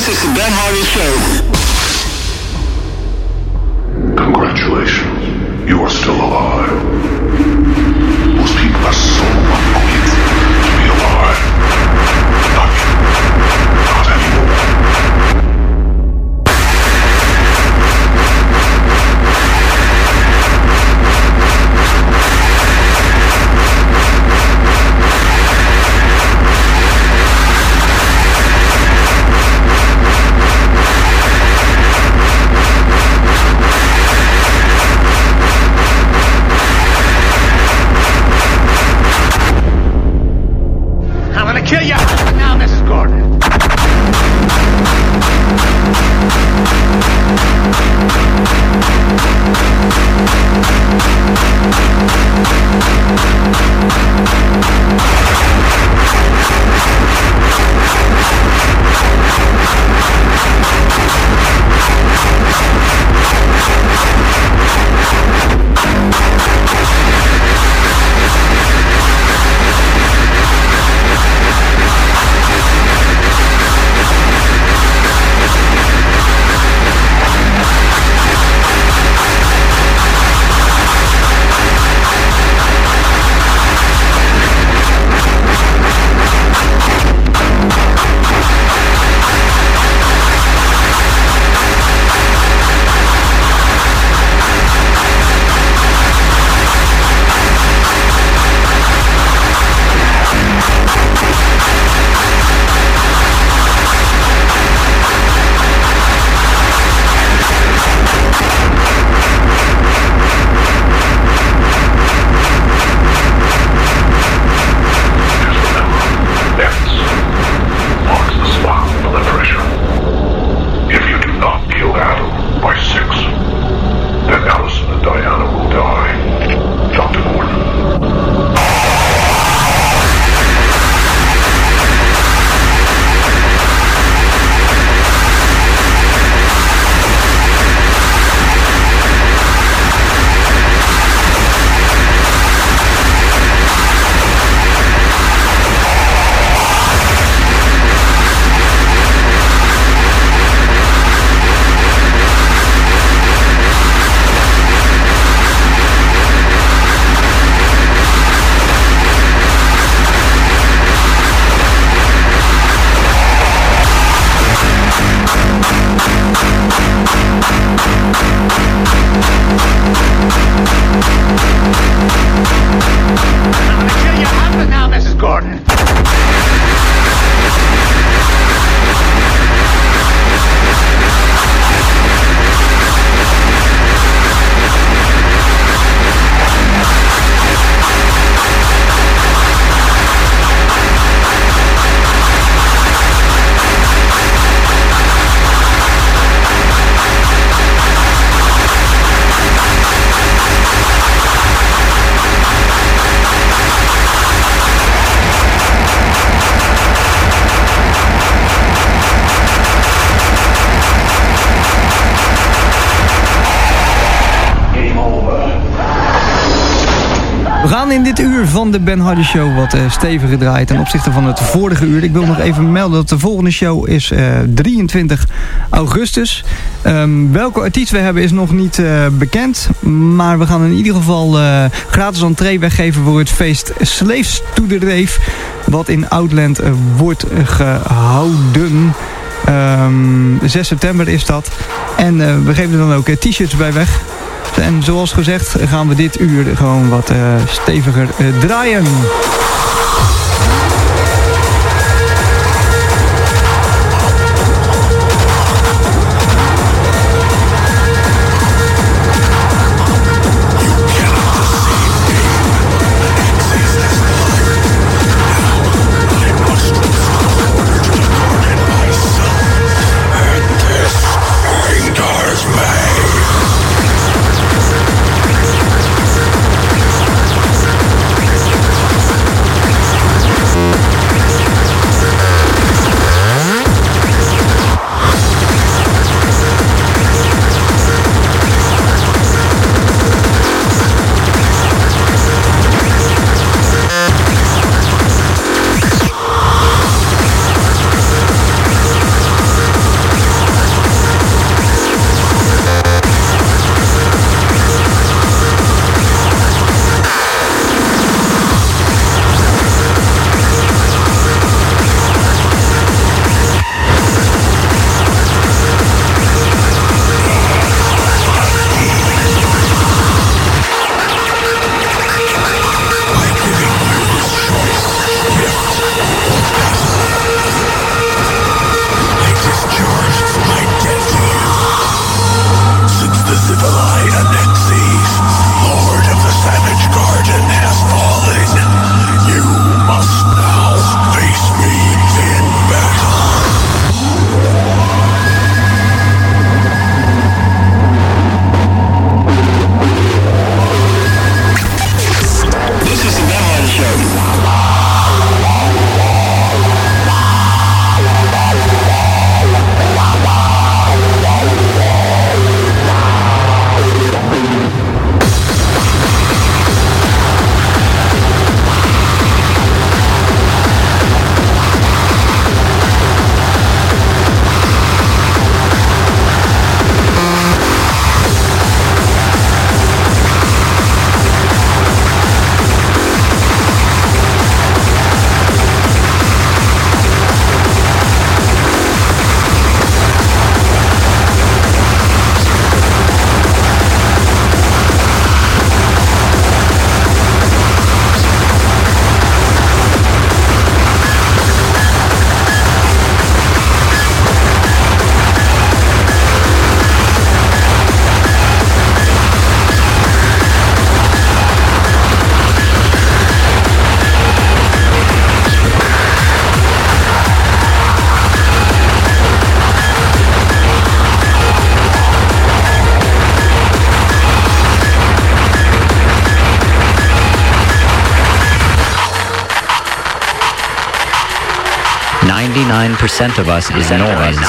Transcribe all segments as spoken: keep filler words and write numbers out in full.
This is the Ben Hardy Show. Congratulations, you are still alive. Most people are so ungrateful to be alive. Not you. Not anymore. Kill you now, Missus Gordon. We gaan in dit uur van de Ben Hardy Show wat uh, steviger draaien ten opzichte van het vorige uur. Ik wil nog even melden dat de volgende show is uh, drieëntwintig augustus. Um, welke artiest we hebben is nog niet uh, bekend. Maar we gaan in ieder geval uh, gratis entree weggeven voor het feest Slaves to the Rave. Wat in Outland uh, wordt uh, gehouden. Um, zes september is dat. En uh, we geven er dan ook uh, t-shirts bij weg. En zoals gezegd gaan we dit uur gewoon wat uh, steviger uh, draaien. ninety-nine percent of us is noise.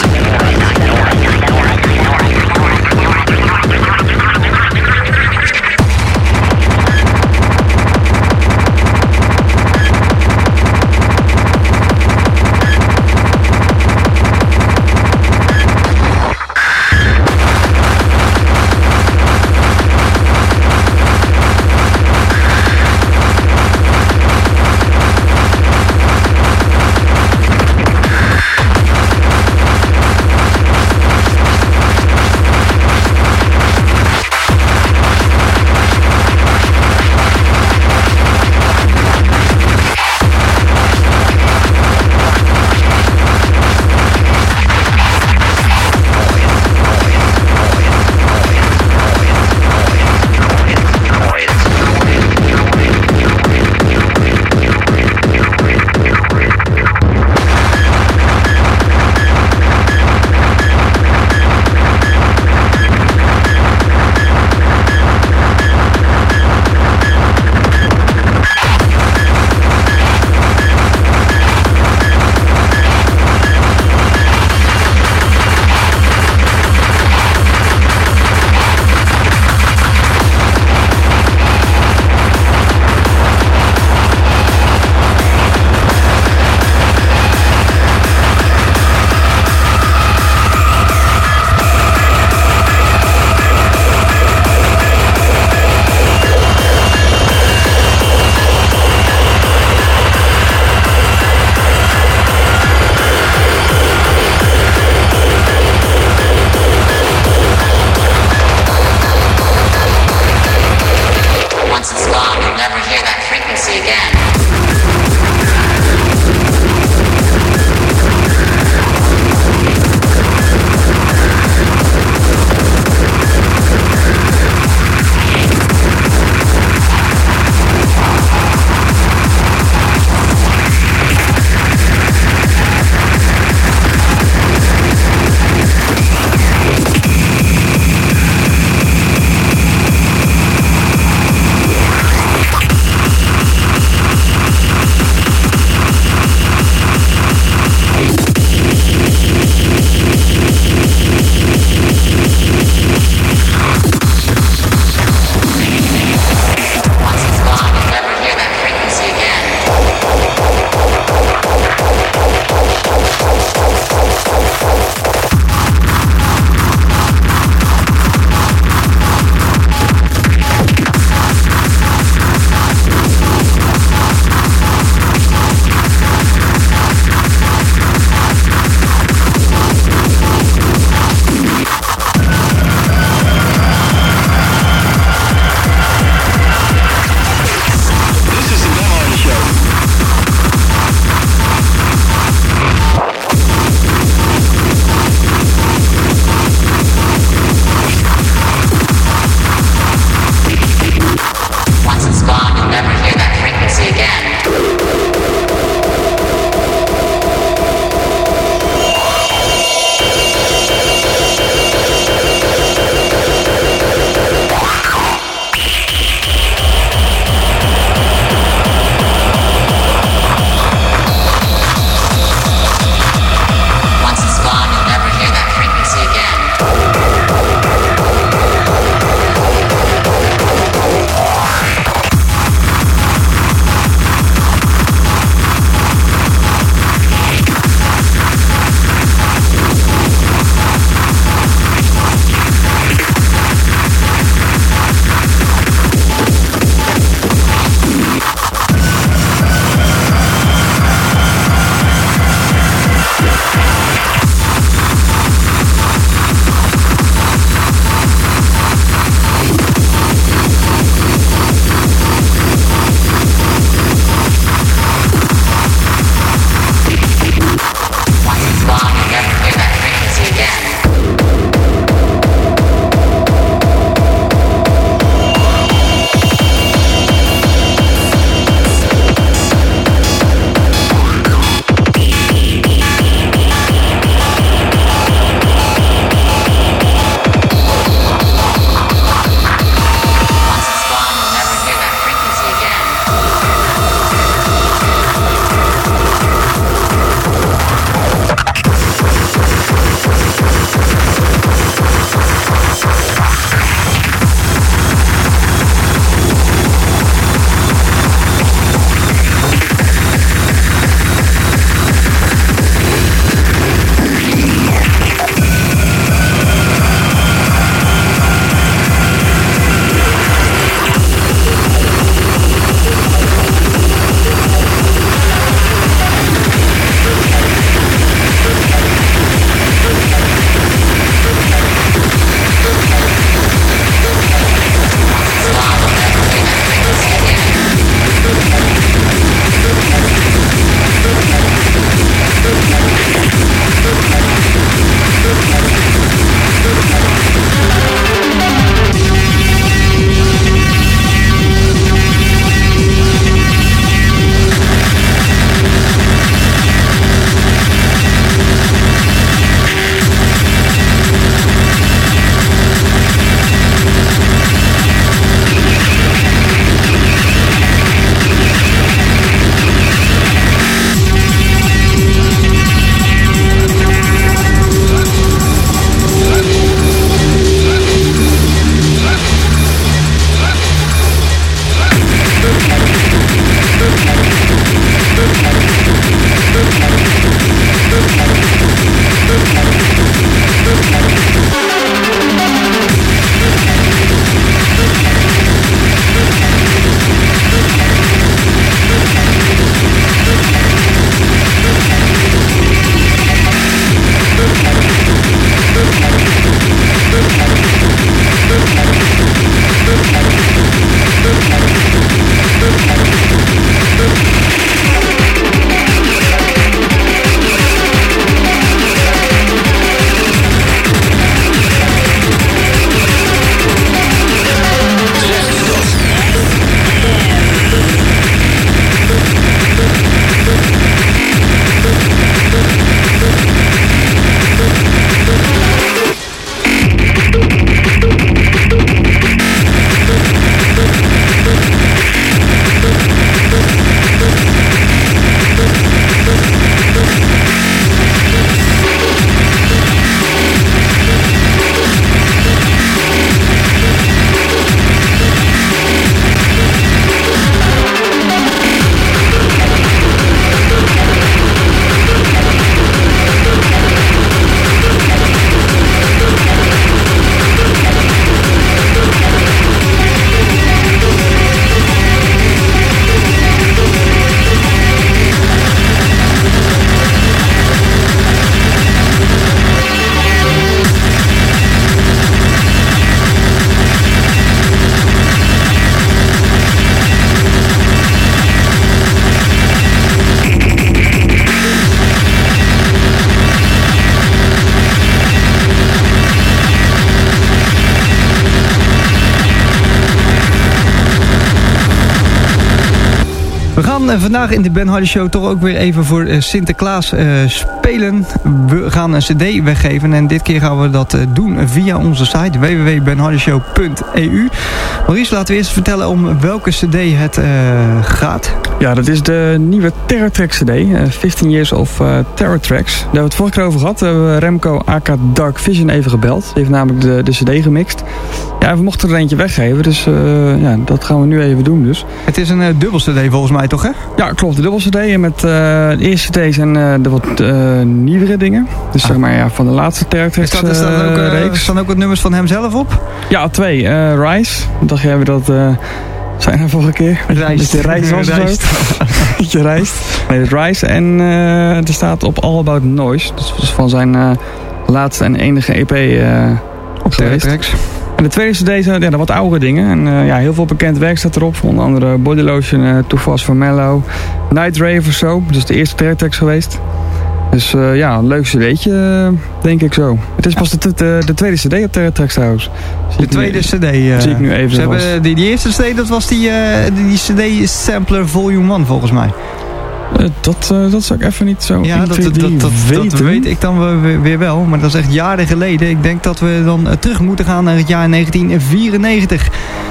uh, vandaag in de Ben Hardy Show toch ook weer even voor uh, Sinterklaas uh, spelen. We gaan een cd weggeven en dit keer gaan we dat uh, doen via onze site w w w punt ben hardy show punt e u. Maurice, laten we eerst vertellen om welke cd het uh, gaat. Ja, dat is de nieuwe Terror Tracks cd. Uh, vijftien Years of uh, Terror Tracks. Daar hebben we het vorige keer over gehad. We hebben Remco aka Dark Vision even gebeld. Die heeft namelijk de, de cd gemixt. Ja, we mochten er eentje weggeven. Dus uh, ja, dat gaan we nu even doen dus. Het is een uh, dubbel cd volgens mij toch, hè? Ja, klopt. De dubbel cd. En met uh, de eerste cd zijn uh, de wat uh, nieuwere dingen. Dus ah. zeg maar ja, van de laatste Terror Tracks uh, Er staan ook, uh, staan ook wat nummers van hem zelf op? Ja, twee. Uh, Rise. Dacht jij we dat... Uh, zijn er vorige keer? Rijst. Dus de reis was het ook. Je reist. Nee, het Rise. En uh, er staat op All About Noise. Dus van zijn uh, laatste en enige E P uh, op Terror Tracks. En de tweede cd zijn ja, de wat oudere dingen. En uh, ja, heel veel bekend werk staat erop. Onder andere Body Lotion, uh, Too Fast for Mellow, Night Rave of zo. Dus de eerste Terror Tracks geweest. Dus uh, ja, een leuk cd'tje, uh, denk ik zo. Het is pas de, de, de tweede cd op Terror Tracks trouwens. De tweede cd. Uh, zie ik nu even. Ze hebben, die, die eerste cd, dat was die, uh, die, die cd Sampler Volume één volgens mij. Uh, dat, uh, dat zou ik even niet zo ja, dat, dat, dat, dat, dat weet ik dan weer, weer wel. Maar dat is echt jaren geleden. Ik denk dat we dan uh, terug moeten gaan naar het jaar negentien vierennegentig.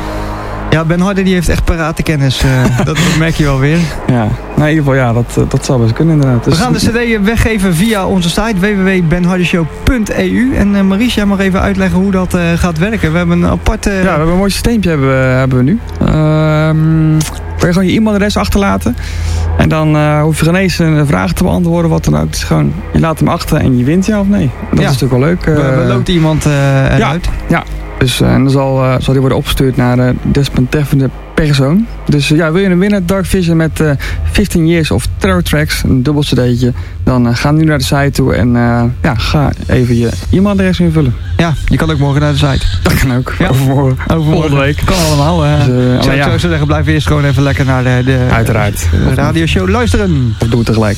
Ja, Ben Hardy die heeft echt paratenkennis. Uh, dat, dat merk je wel weer. Ja, nou, in ieder geval ja, dat, dat zou best kunnen inderdaad. Dus, we gaan de cd weggeven via onze site w w w punt ben hardy show punt e u. En uh, Maurice, jij mag even uitleggen hoe dat uh, gaat werken. We hebben een aparte... Uh... Ja, we hebben een mooi systeempje hebben we, hebben we nu. Uh, kun je gewoon je e-mailadres achterlaten. En dan uh, hoef je geen eens een vraag te beantwoorden, wat dan ook. Het is gewoon, je laat hem achter en je wint ja of nee. Dat ja. is natuurlijk wel leuk. Uh, we, we loopt iemand uh, eruit. Ja, ja. Dus uh, en dan zal, uh, zal die worden opgestuurd naar de uh, desbetreffende persoon. Dus uh, ja, wil je een winnen, Dark Vision met uh, vijftien Years of Terror Tracks, een dubbel cd'tje, dan uh, ga nu naar de site toe en uh, ja, ga even je e-mailadres invullen. Ja, je kan ook morgen naar de site. Dat kan ook. Ja. Overmorgen. Overmorgen. Volgende week. Kan allemaal. Uh, dus, uh, zou, ja. zou zeggen, blijf eerst gewoon even lekker naar de, de, Uiteraard. de radioshow luisteren. Of doe het tegelijk.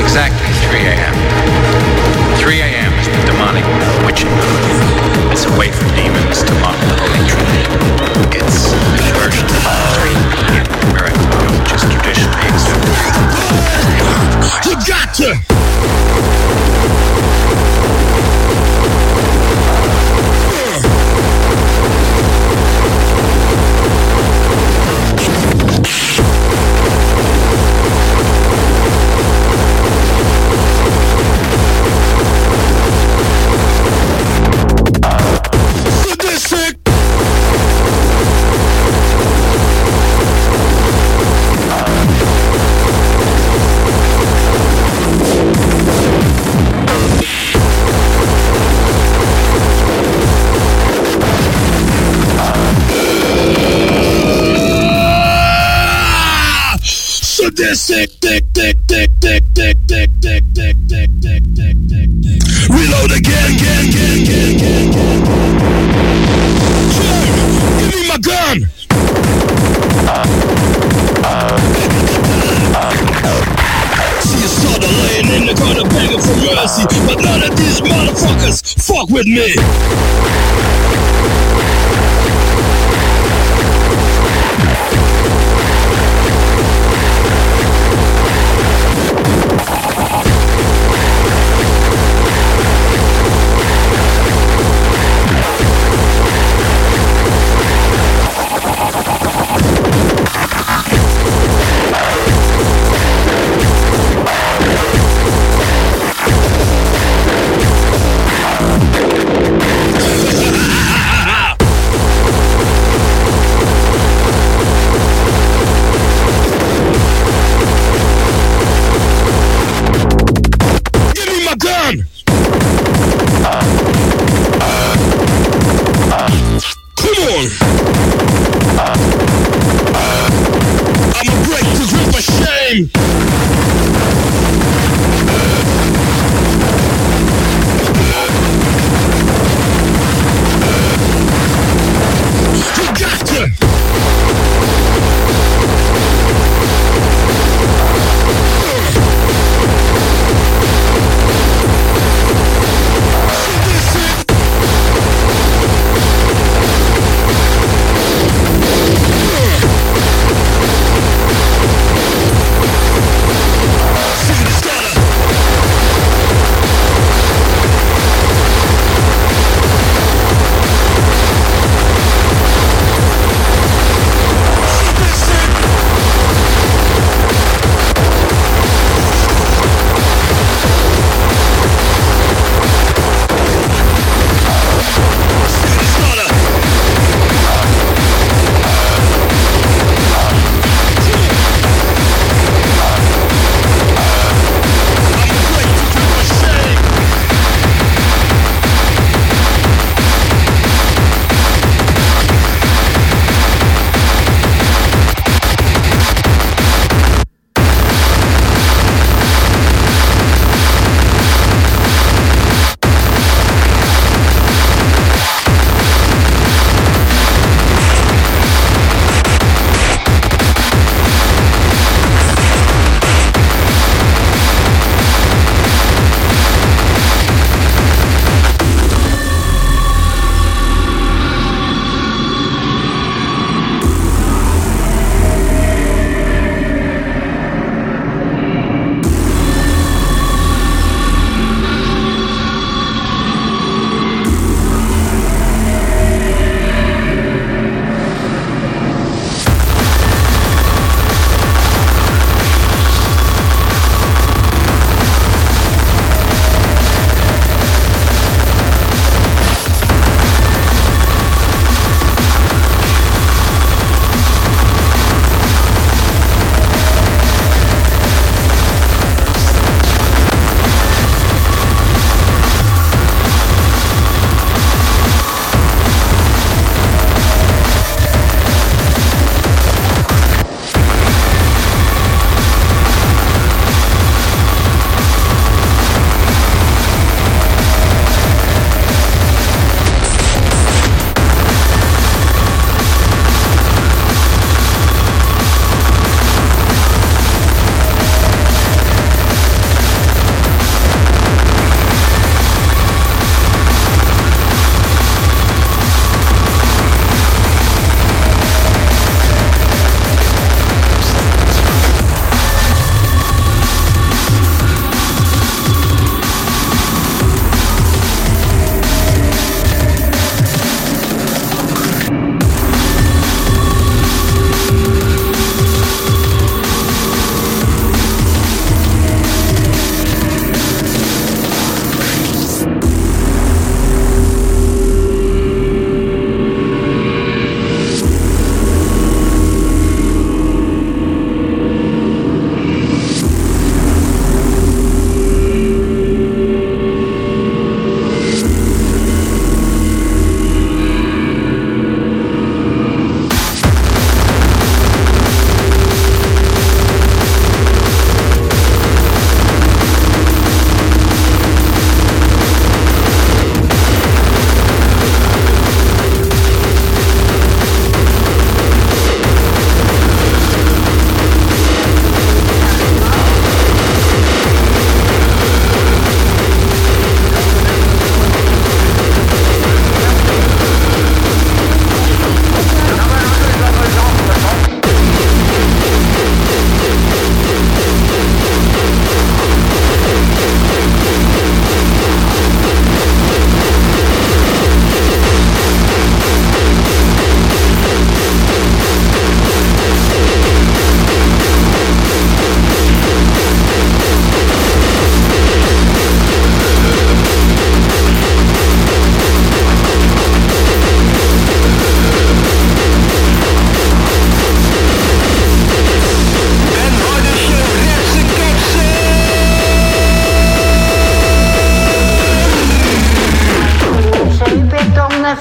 exactly three a.m. three a.m. is the demonic witching hour. It's a way for demons to mock the Holy Trinity. It's a version of the three p.m. miracle, which is traditionally accepted as a Christ. You got to! Sadistic, dick, dick, dick, dick, dick, dick, dick, dick, dick, dick, dick, dick, dick. Reload again, again, again, again, again. Jim, give me my gun. See you started laying in the corner begging for mercy, but none of these motherfuckers fuck with me.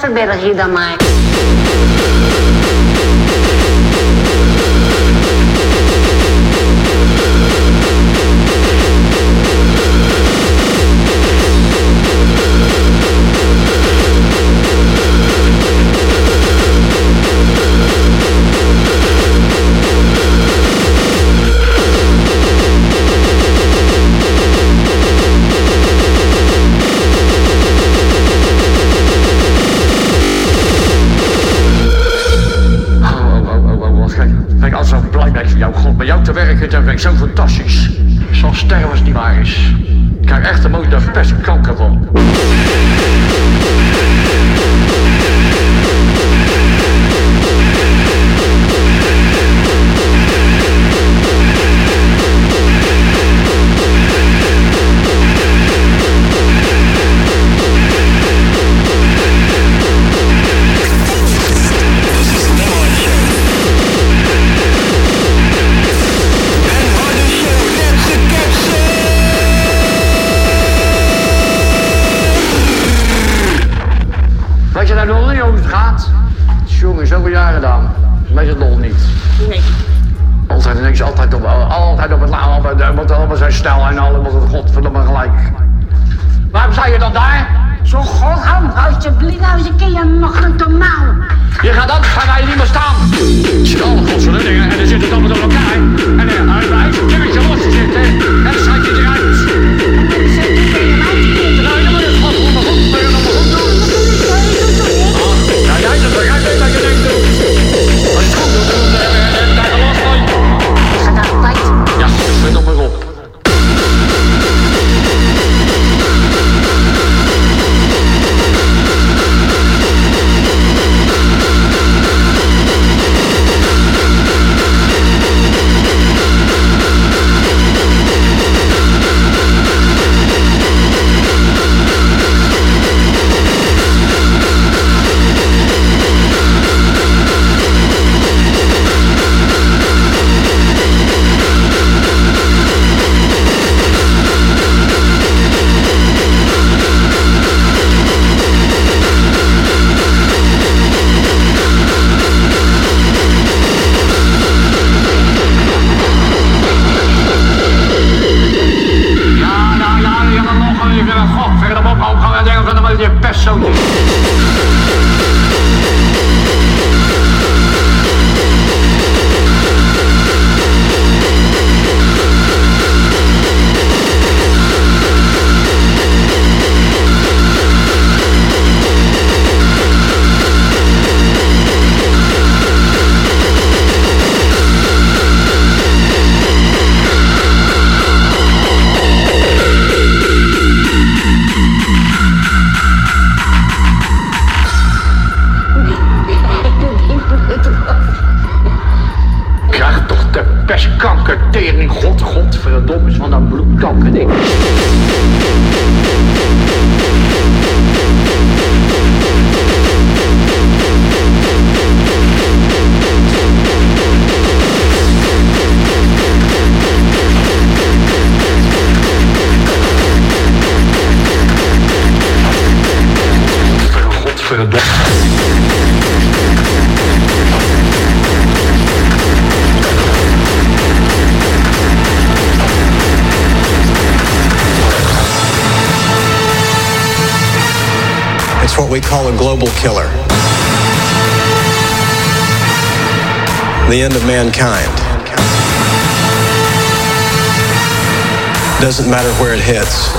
verberg je dan maar. Bij jou te werken, dat vind ik zo fantastisch. Zo'n sterven als het niet waar is. Ik krijg echt de mooie pestkanker van. Weet je daar nog niet hoe het gaat? Jongen, zoveel jaar gedaan. Weet je het nog niet? Nee. Altijd ineens, altijd op, altijd op het lauw, want allemaal zijn snel en allemaal het godverdomme gelijk. Waarom sta je dan daar? Zo god, hou alsjeblieft nou eens een keer je mochten normaal. Je gaat anders gaan wij niet meer staan. Je ziet alle godsverdomme dingen en dan zit het allemaal door elkaar. En dan hij heeft een kerkje los te zitten en dan schrijf je eruit. En dan zet je tegen mij te zitten. Nou, je moet het godverdomme goed, maar je moet het goed doen. Nou, jij zegt, jij weet wat je denkt doen. Als je het goed doet, dan heb je er last van. Is dat altijd? Ja, zet op maar op. Pestkanker, tering, god, godverdomme, van dat bloedkanker ding. Godverdomme. It's what we call a global killer. The end of mankind. Doesn't matter where it hits.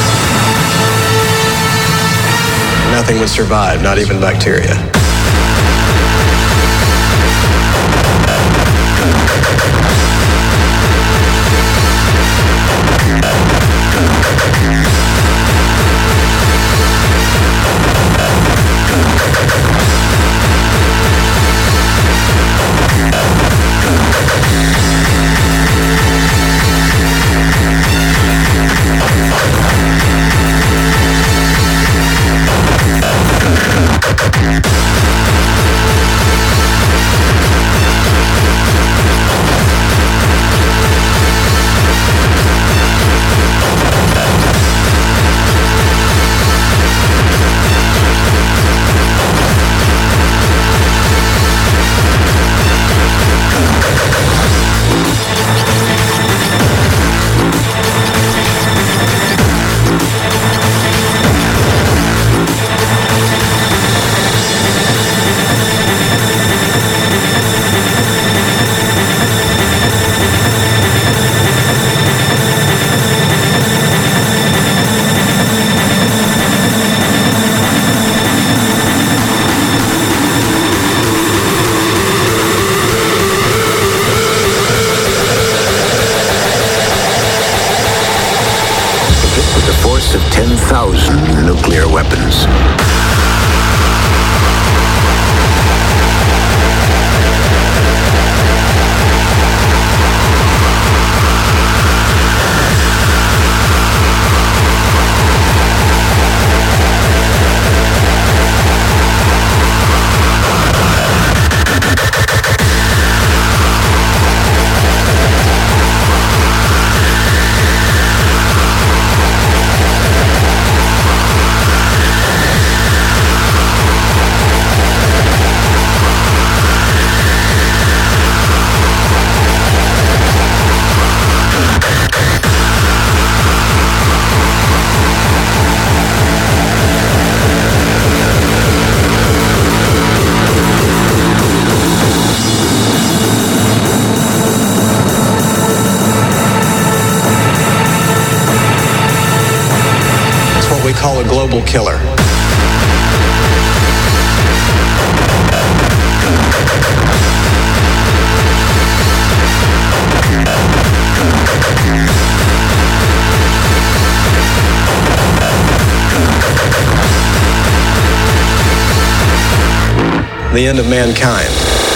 Nothing would survive, not even bacteria. Yeah. of ten thousand nuclear weapons. We call a global killer. The end of mankind.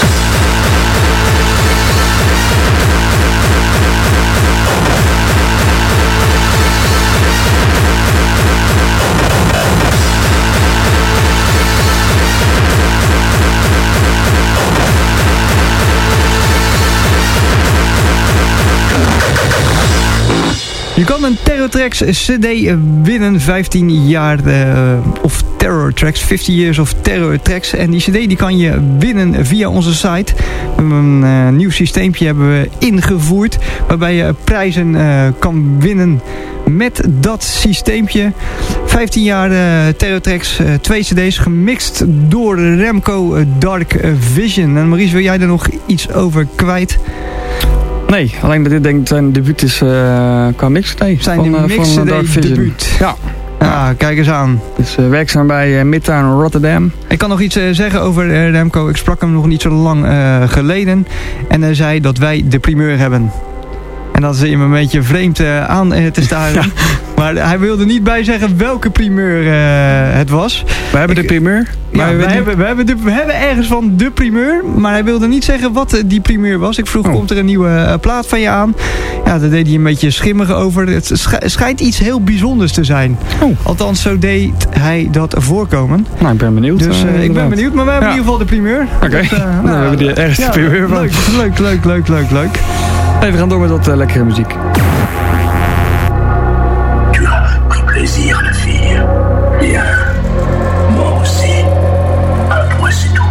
Je kan een Terror Tracks C D winnen, vijftien jaar uh, of Terror Tracks, vijftien years of Terror Tracks. En die C D die kan je winnen via onze site. Een uh, nieuw systeempje hebben we ingevoerd, waarbij je prijzen uh, kan winnen met dat systeempje. vijftien jaar uh, Terror Tracks, uh, twee C D's gemixt door Remco uh, Dark Vision. En Maurice, wil jij er nog iets over kwijt? Nee, alleen dat dit denk ik zijn debuut is uh, qua mix. Nee, zijn van, de mix van, uh, debuut. Ja. Ja, kijk eens aan. Dus uh, werkzaam bij uh, Midtown Rotterdam. Ik kan nog iets uh, zeggen over uh, Remco. Ik sprak hem nog niet zo lang uh, geleden. En hij zei dat wij de primeur hebben. En dat is hem een beetje vreemd uh, aan uh, te staren. Ja. Maar hij wilde niet bij zeggen welke primeur uh, het was. We hebben ik, de primeur. Ja, we, hebben, we, hebben de, we hebben ergens van de primeur. Maar hij wilde niet zeggen wat uh, die primeur was. Ik vroeg, oh. komt er een nieuwe uh, plaat van je aan? Ja, daar deed hij een beetje schimmig over. Het schijnt iets heel bijzonders te zijn. Oh. Althans, zo deed hij dat voorkomen. Nou, ik ben benieuwd. Dus uh, ik ben benieuwd, maar we hebben ja. in ieder geval de primeur. Oké, okay. dus, uh, nou, nou, we hebben die ergens ja, primeur van. Leuk, leuk, leuk, leuk, leuk, leuk. Hey, we gaan door met wat uh, lekkere muziek. Tu as pris plaisir, la fille. Bien. Moi aussi. À moi, c'est tout.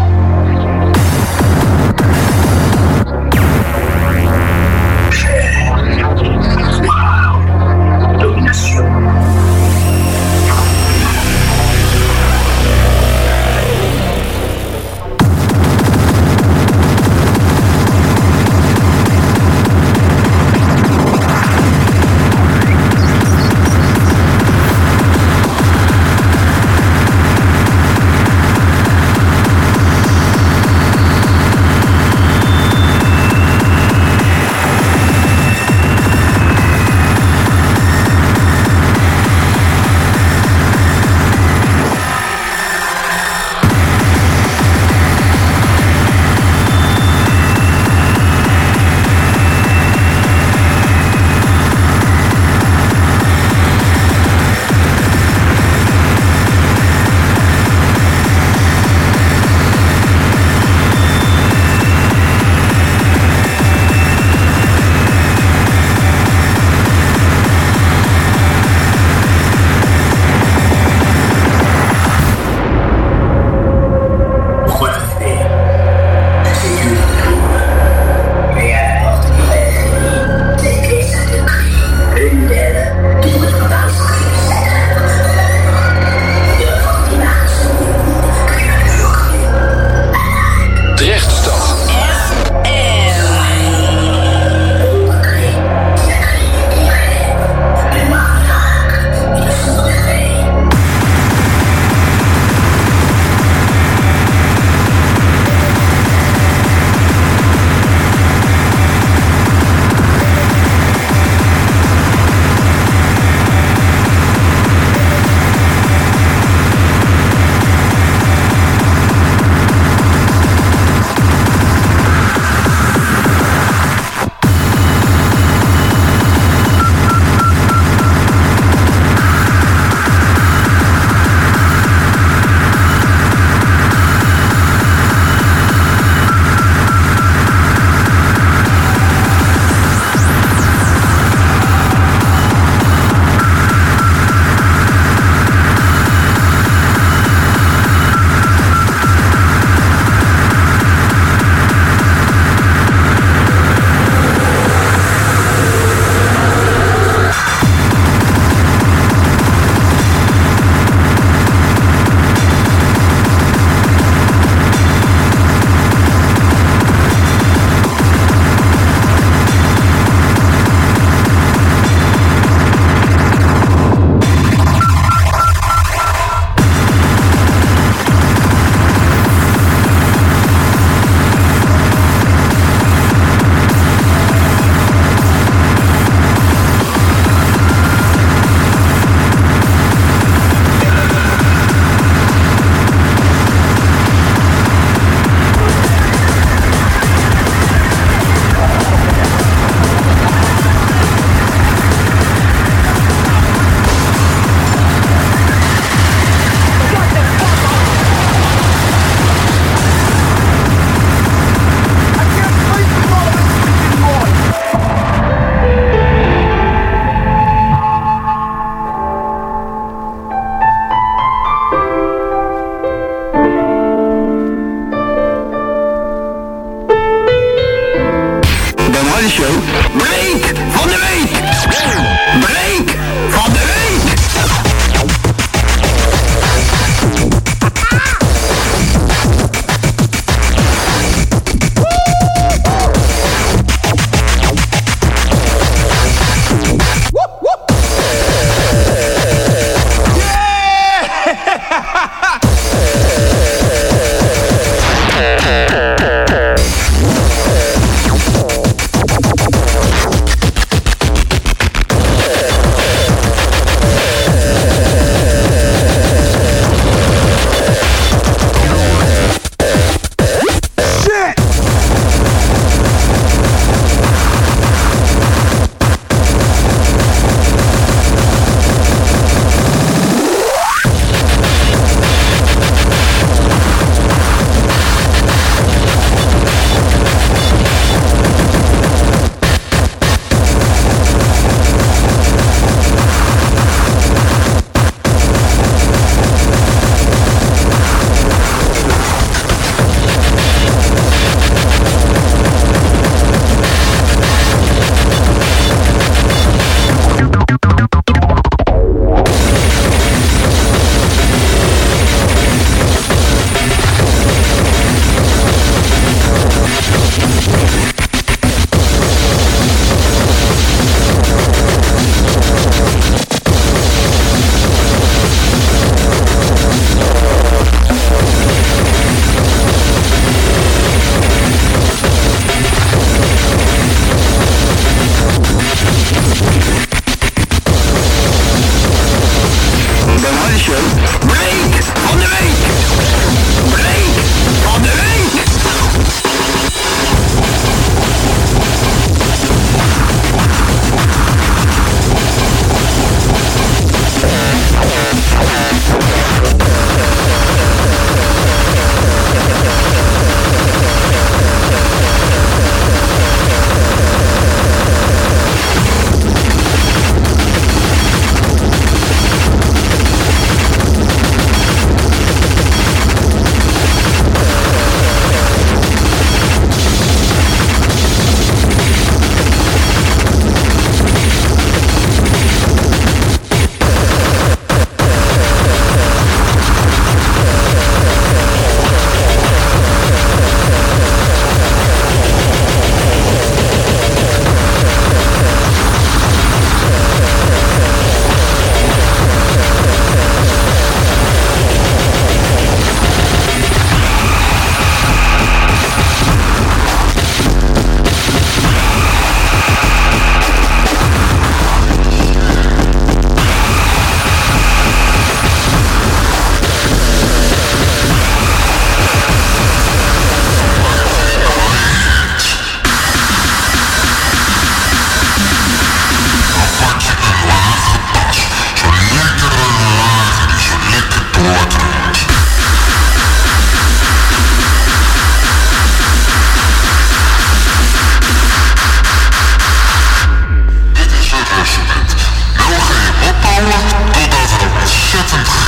Chair. Pouvoir. Domination.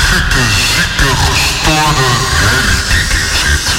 gekke, zieke, gestoorde herrie die erin zit.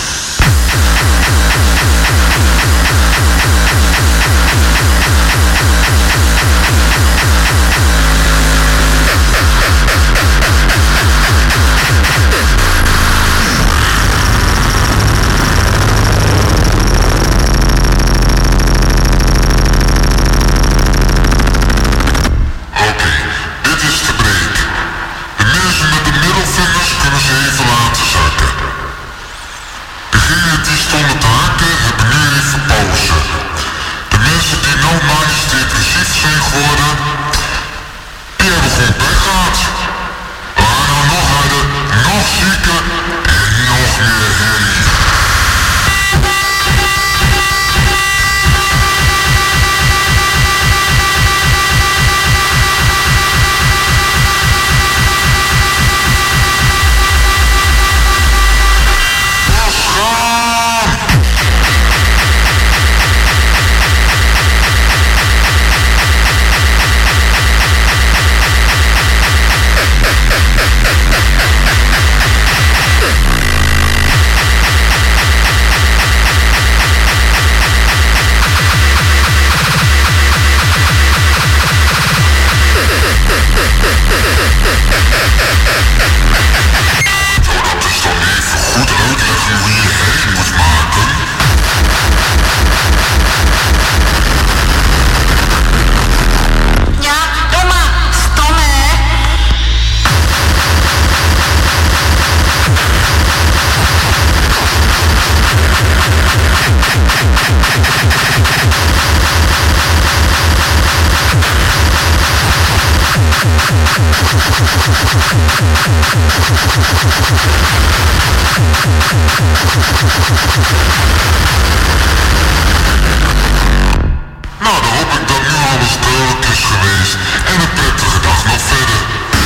Nou, dan hoop ik dat nu alles duidelijk is geweest en een prettige dag nog verder.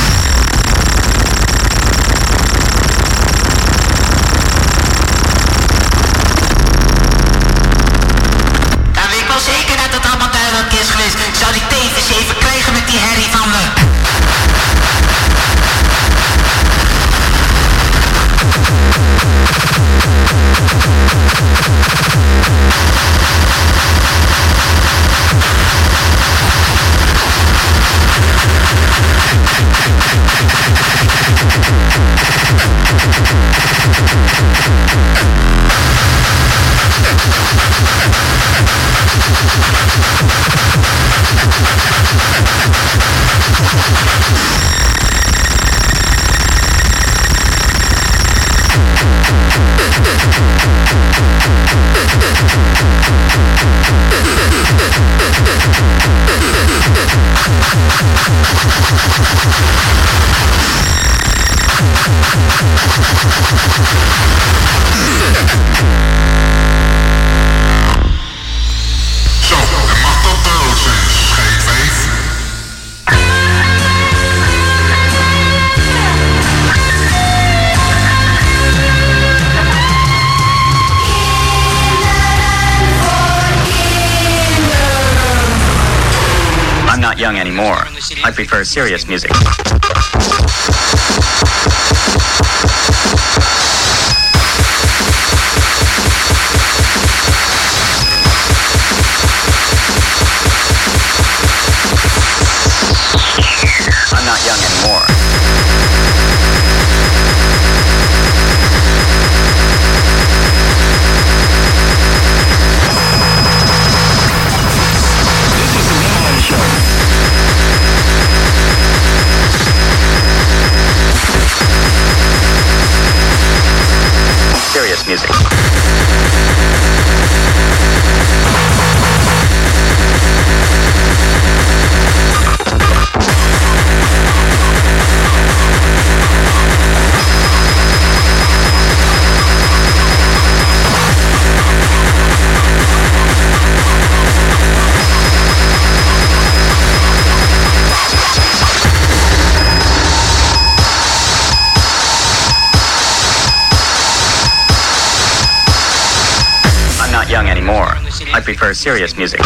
Dan weet ik wel zeker dat het allemaal duidelijk is geweest. Ik zou die tevens even krijgen met die herrie van me. Young anymore. I prefer serious music. I'm not young anymore. Serious music. Young anymore. I prefer serious music.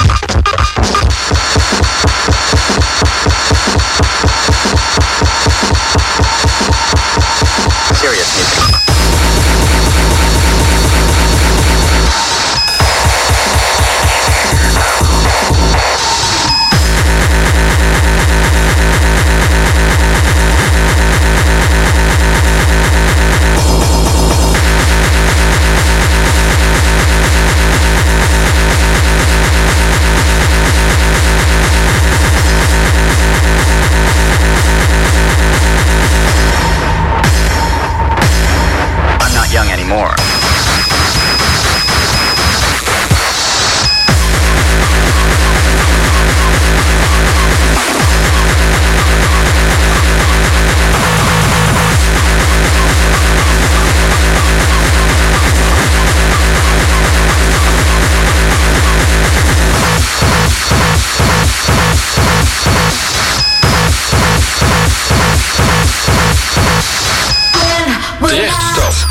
Terechtstof.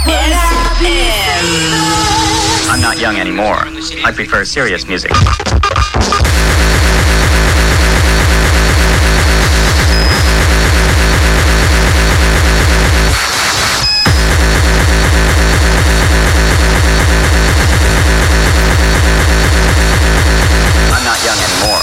I'm not young anymore. I prefer serious music. I'm not young anymore.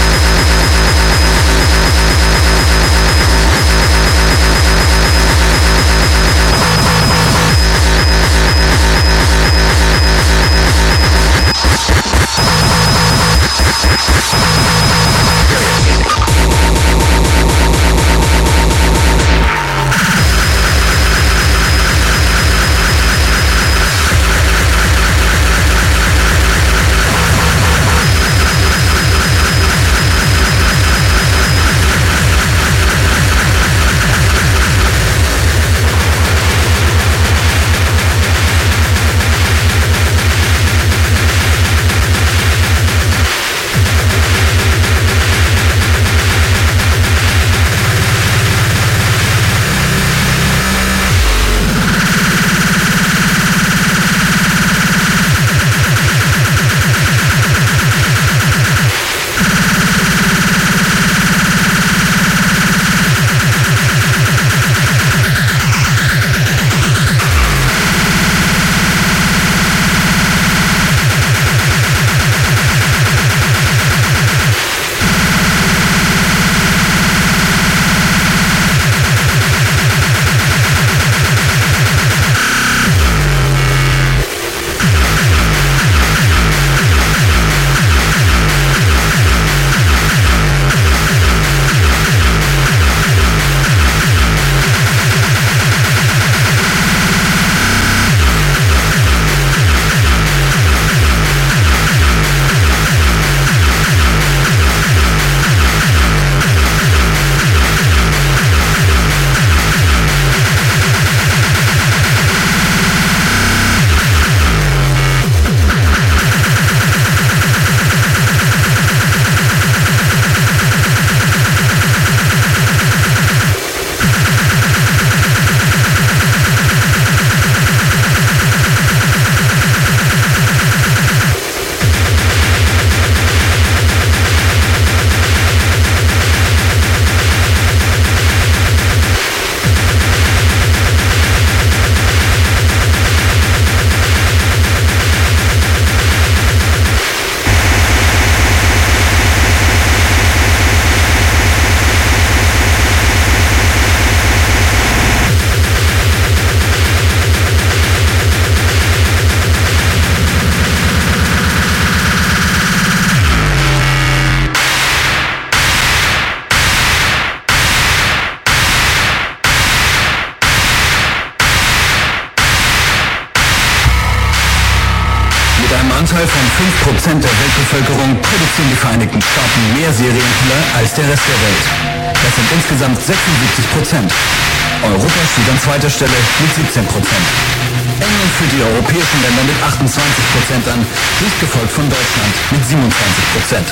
Anteil von fünf Prozent der Weltbevölkerung produzieren die Vereinigten Staaten mehr Serienkiller als der Rest der Welt. Das sind insgesamt sechsundsiebzig Prozent. Europa steht an zweiter Stelle mit siebzehn Prozent. England führt die europäischen Länder mit achtundzwanzig Prozent an, dicht gefolgt von Deutschland mit siebenundzwanzig Prozent.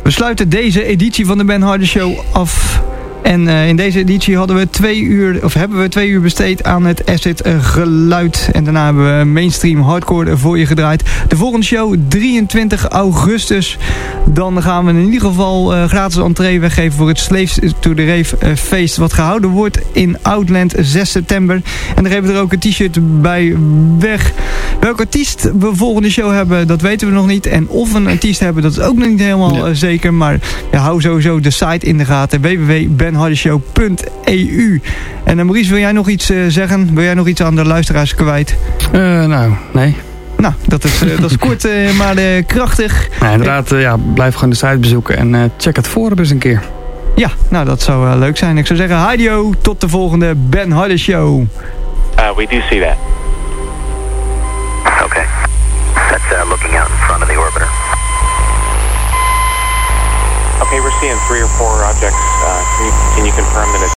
We sluiten deze editie van de Ben Hardy Show af. En uh, in deze editie hadden we twee uur, of hebben we twee uur besteed aan het acid uh, geluid. En daarna hebben we mainstream hardcore voor je gedraaid. De volgende show, drieëntwintig augustus. Dan gaan we in ieder geval uh, gratis entree weggeven voor het Slaves to the Rave uh, feest. Wat gehouden wordt in Outland zes september. En dan geven we er ook een t-shirt bij weg. Welke artiest we volgende show hebben, dat weten we nog niet. En of we een artiest hebben, dat is ook nog niet helemaal ja. uh, zeker. Maar ja, hou sowieso de site in de gaten. w w w punt ben hardy show punt e u. En uh, Maurice, wil jij nog iets uh, zeggen? Wil jij nog iets aan de luisteraars kwijt? Uh, nou, nee. Nou, dat is, uh, dat is kort, uh, maar uh, krachtig. Ja, inderdaad, uh, ja, blijf gewoon de site bezoeken en uh, check het forum eens een keer. Ja, nou dat zou uh, leuk zijn. Ik zou zeggen, haidio, tot de volgende Ben Hardy Show. Uh, we do see that. Okay. That's uh, looking out in front of the orbiter. Okay, we're seeing three or four objects. Uh, can you, can you confirm that it's